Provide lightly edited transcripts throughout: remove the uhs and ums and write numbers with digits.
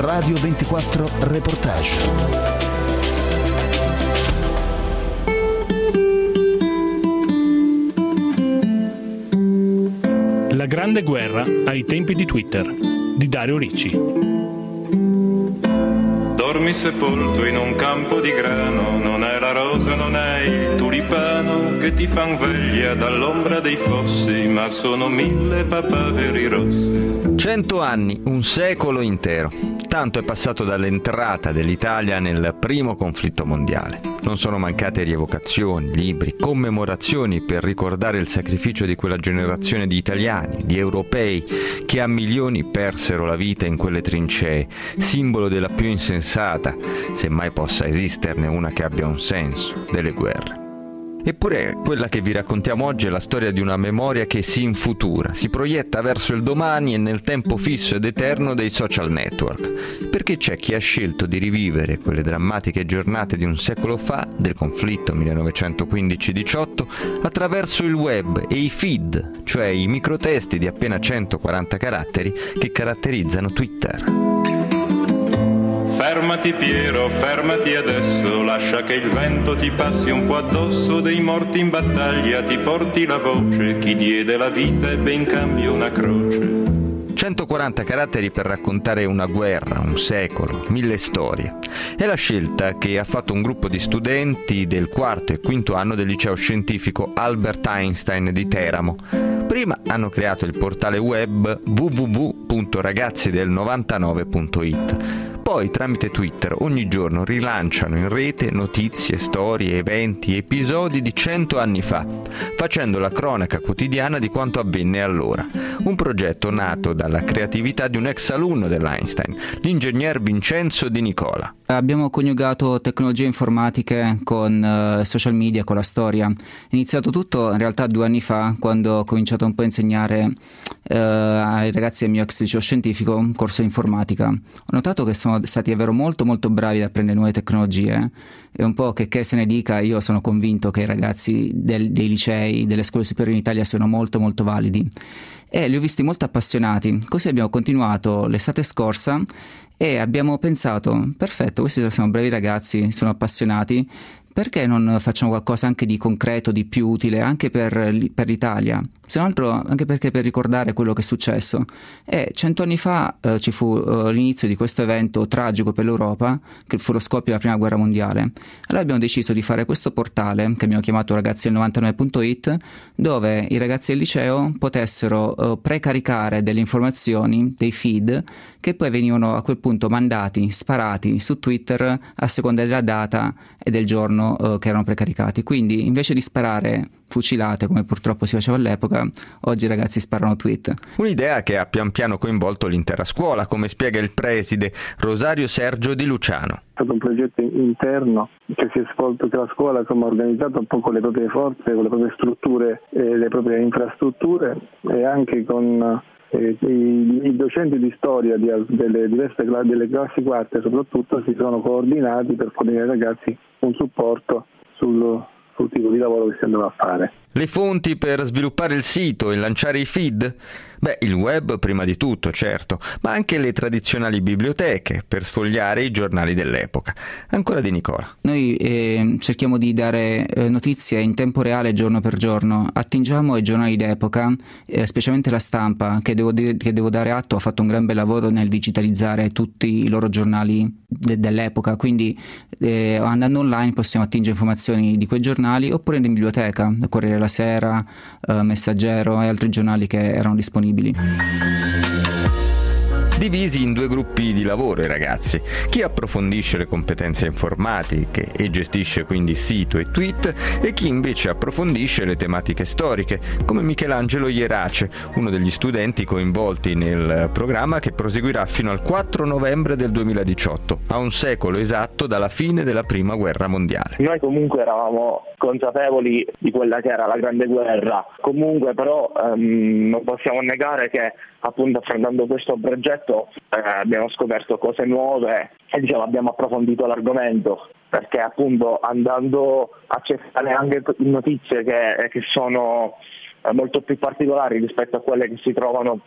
Radio 24 Reportage. La grande guerra ai tempi di Twitter di Dario Ricci. Dormi sepolto in un campo di grano, non è la rosa, non è il tulipano che ti fan veglia dall'ombra dei fossi, ma sono 1000 papaveri rossi. 100 anni, un secolo intero. Tanto è passato dall'entrata dell'Italia nel primo conflitto mondiale. Non sono mancate rievocazioni, libri, commemorazioni per ricordare il sacrificio di quella generazione di italiani, di europei, che a milioni persero la vita in quelle trincee, simbolo della più insensata, se mai possa esisterne una che abbia un senso, delle guerre. Eppure quella che vi raccontiamo oggi è la storia di una memoria che si infutura, si proietta verso il domani e nel tempo fisso ed eterno dei social network, perché c'è chi ha scelto di rivivere quelle drammatiche giornate di un secolo fa, del conflitto 1915-18, attraverso il web e i feed, cioè i microtesti di appena 140 caratteri che caratterizzano Twitter. Fermati Piero, fermati adesso, lascia che il vento ti passi un po' addosso, dei morti in battaglia ti porti la voce, chi diede la vita ebbe in cambio una croce. 140 caratteri per raccontare una guerra, un secolo, 1000 storie. È la scelta che ha fatto un gruppo di studenti del quarto e quinto anno del liceo scientifico Albert Einstein di Teramo. Prima hanno creato il portale web www.ragazzidel99.it. Poi, tramite Twitter, ogni giorno rilanciano in rete notizie, storie, eventi, episodi di 100 anni fa, facendo la cronaca quotidiana di quanto avvenne allora. Un progetto nato dalla creatività di un ex alunno dell'Einstein, l'ingegner Vincenzo Di Nicola. Abbiamo coniugato tecnologie informatiche con social media, con la storia. È iniziato tutto in realtà 2 anni fa, quando ho cominciato un po' a insegnare ai ragazzi del mio ex liceo scientifico un corso di informatica. Ho notato che sono stati davvero molto bravi ad apprendere nuove tecnologie, e un po' che se ne dica, io sono convinto che i ragazzi dei licei, delle scuole superiori in Italia siano molto validi, e li ho visti molto appassionati. Così abbiamo continuato l'estate scorsa e abbiamo pensato: perfetto, questi sono bravi ragazzi, sono appassionati, perché non facciamo qualcosa anche di concreto, di più utile anche per l'Italia, se non altro anche perché per ricordare quello che è successo. E 100 anni fa ci fu l'inizio di questo evento tragico per l'Europa, che fu lo scoppio della prima guerra mondiale. Allora abbiamo deciso di fare questo portale, che abbiamo chiamato ragazzidel99.it, dove i ragazzi del liceo potessero precaricare delle informazioni, dei feed, che poi venivano a quel punto mandati, sparati su Twitter a seconda della data e del giorno che erano precaricati. Quindi invece di sparare fucilate, come purtroppo si faceva all'epoca, oggi i ragazzi sparano tweet. Un'idea che ha pian piano coinvolto l'intera scuola, come spiega il preside Rosario Sergio Di Luciano. È stato un progetto interno che si è svolto, che la scuola ha organizzato un po' con le proprie forze, con le proprie strutture e le proprie infrastrutture, e anche con i docenti di storia delle diverse delle classi quarte soprattutto si sono coordinati per fornire ai ragazzi un supporto sul tipo di lavoro che si andava a fare. Le fonti per sviluppare il sito e lanciare i feed? Beh, il web prima di tutto, certo, ma anche le tradizionali biblioteche per sfogliare i giornali dell'epoca. Ancora Di Nicola. Noi cerchiamo di dare notizie in tempo reale giorno per giorno. Attingiamo ai giornali d'epoca, specialmente La Stampa, che devo dare atto, ha fatto un gran bel lavoro nel digitalizzare tutti i loro giornali dell'epoca, quindi andando online possiamo attingere informazioni di quei giornali, oppure in biblioteca, Corriere della Sera, Messaggero e altri giornali che erano disponibili. Divisi in 2 gruppi di lavoro i ragazzi, chi approfondisce le competenze informatiche e gestisce quindi sito e tweet, e chi invece approfondisce le tematiche storiche, come Michelangelo Ierace, uno degli studenti coinvolti nel programma che proseguirà fino al 4 novembre del 2018, a un secolo esatto dalla fine della Prima Guerra Mondiale. Noi comunque eravamo consapevoli di quella che era la Grande Guerra, comunque però non possiamo negare che appunto affrontando questo progetto abbiamo scoperto cose nuove e abbiamo approfondito l'argomento, perché appunto andando a cercare anche notizie che sono molto più particolari rispetto a quelle che si trovano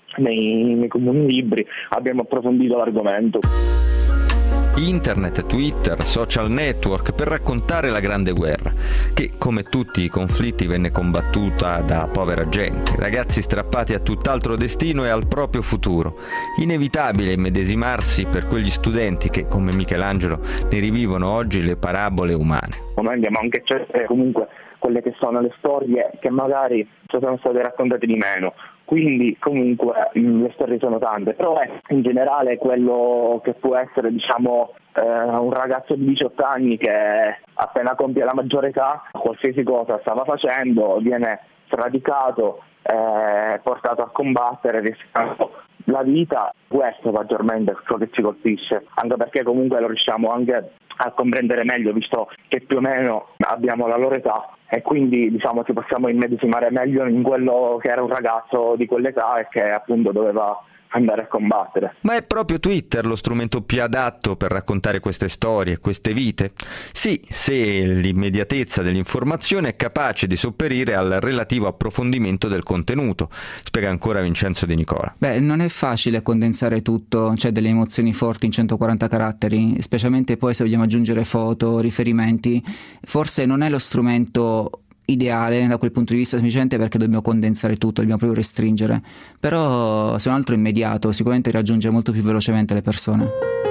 nei comuni libri, abbiamo approfondito l'argomento. Internet, Twitter, social network per raccontare la Grande Guerra, che come tutti i conflitti venne combattuta da povera gente, ragazzi strappati a tutt'altro destino e al proprio futuro. Inevitabile immedesimarsi per quegli studenti che, come Michelangelo, ne rivivono oggi le parabole umane. Noi andiamo anche a cercare comunque quelle che sono le storie che magari ci sono state raccontate di meno. Quindi comunque le storie sono tante, però è in generale quello che può essere un ragazzo di 18 anni che appena compie la maggiore età, qualsiasi cosa stava facendo, viene sradicato, portato a combattere, rischiando la vita. Questo maggiormente è ciò che ci colpisce, anche perché comunque lo riusciamo anche a comprendere meglio, visto che più o meno abbiamo la loro età e quindi ci possiamo immedesimare meglio in quello che era un ragazzo di quell'età e che appunto doveva andare a combattere. Ma è proprio Twitter lo strumento più adatto per raccontare queste storie, queste vite? Sì, se l'immediatezza dell'informazione è capace di sopperire al relativo approfondimento del contenuto, spiega ancora Vincenzo Di Nicola. Non è facile condensare tutto, cioè delle emozioni forti in 140 caratteri, specialmente poi se vogliamo aggiungere foto, riferimenti. Forse non è lo strumento ideale da quel punto di vista, semplicemente perché dobbiamo condensare tutto, dobbiamo proprio restringere, però se un altro immediato sicuramente raggiunge molto più velocemente le persone.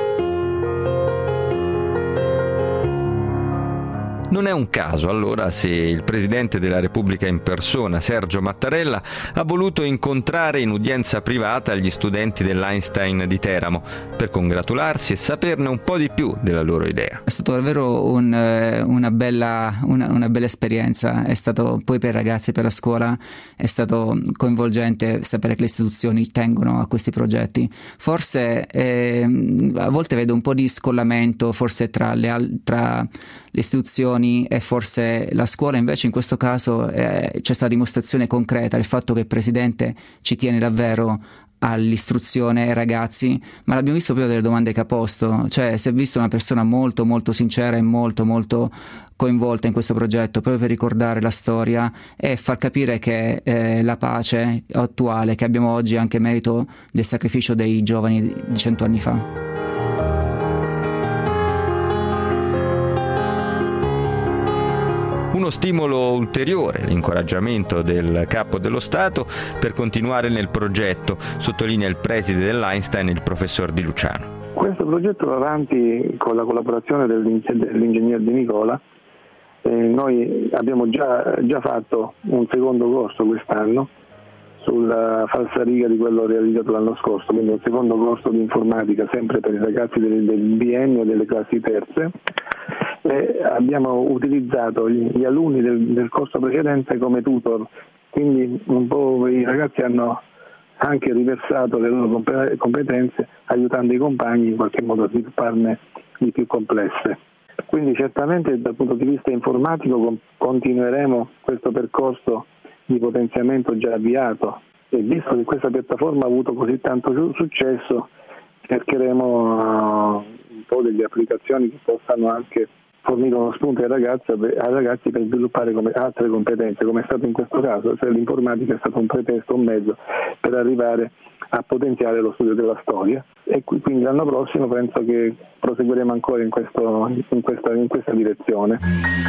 Non è un caso allora se il Presidente della Repubblica in persona, Sergio Mattarella, ha voluto incontrare in udienza privata gli studenti dell'Einstein di Teramo per congratularsi e saperne un po' di più della loro idea. È stato davvero una bella esperienza, è stato poi per i ragazzi e per la scuola è stato coinvolgente sapere che le istituzioni tengono a questi progetti. Forse a volte vedo un po' di scollamento forse tra le istituzioni e forse la scuola, invece in questo caso c'è stata dimostrazione concreta del fatto che il Presidente ci tiene davvero all'istruzione ai ragazzi, ma l'abbiamo visto proprio delle domande che ha posto, cioè si è visto una persona molto molto sincera e molto molto coinvolta in questo progetto, proprio per ricordare la storia e far capire che la pace attuale che abbiamo oggi è anche merito del sacrificio dei giovani di 100 anni fa. Uno stimolo ulteriore, l'incoraggiamento del Capo dello Stato per continuare nel progetto, sottolinea il preside dell'Einstein, il professor Di Luciano. Questo progetto va avanti con la collaborazione dell'ingegner Di Nicola. Noi abbiamo già fatto un secondo corso quest'anno sulla falsariga di quello realizzato l'anno scorso, quindi un secondo corso di informatica sempre per i ragazzi del biennio e delle classi terze. Abbiamo utilizzato gli alunni del corso precedente come tutor, quindi un po' i ragazzi hanno anche riversato le loro competenze aiutando i compagni in qualche modo a svilupparne di più complesse. Quindi certamente dal punto di vista informatico continueremo questo percorso di potenziamento già avviato e visto che questa piattaforma ha avuto così tanto successo cercheremo un po' delle applicazioni che possano anche fornire uno spunto ai ragazzi per sviluppare altre competenze, come è stato in questo caso, cioè l'informatica è stato un pretesto, un mezzo per arrivare a potenziare lo studio della storia e quindi l'anno prossimo penso che proseguiremo ancora in questa direzione.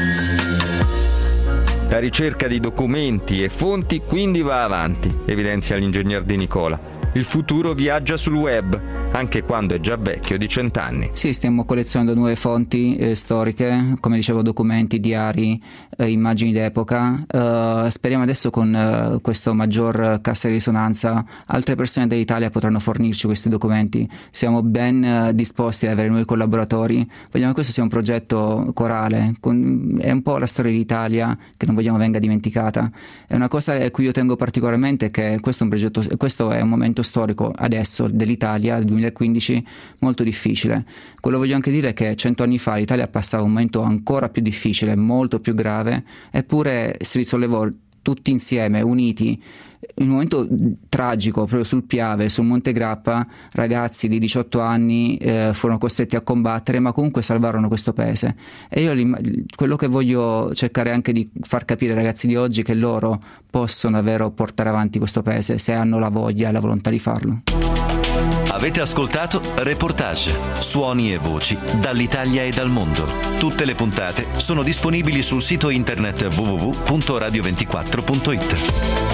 La ricerca di documenti e fonti quindi va avanti, evidenzia l'ingegner Di Nicola. Il futuro viaggia sul web, anche quando è già vecchio di 100 anni. Sì, stiamo collezionando nuove fonti storiche, come dicevo, documenti, diari, immagini d'epoca. Speriamo adesso con questo maggior cassa di risonanza altre persone dell'Italia potranno fornirci questi documenti. Siamo ben disposti ad avere nuovi collaboratori. Vogliamo che questo sia un progetto corale, è un po' la storia d'Italia che non vogliamo venga dimenticata. È una cosa a cui io tengo particolarmente, che questo è un momento storico adesso dell'Italia del 2015 molto difficile. Quello voglio anche dire che 100 anni fa l'Italia passava un momento ancora più difficile, molto più grave, eppure si risollevò tutti insieme, uniti, in un momento tragico proprio sul Piave, sul Monte Grappa, ragazzi di 18 anni furono costretti a combattere, ma comunque salvarono questo paese. E io quello che voglio cercare anche di far capire ai ragazzi di oggi è che loro possono davvero portare avanti questo paese se hanno la voglia e la volontà di farlo. Avete ascoltato Reportage, suoni e voci dall'Italia e dal mondo. Tutte le puntate sono disponibili sul sito internet www.radio24.it.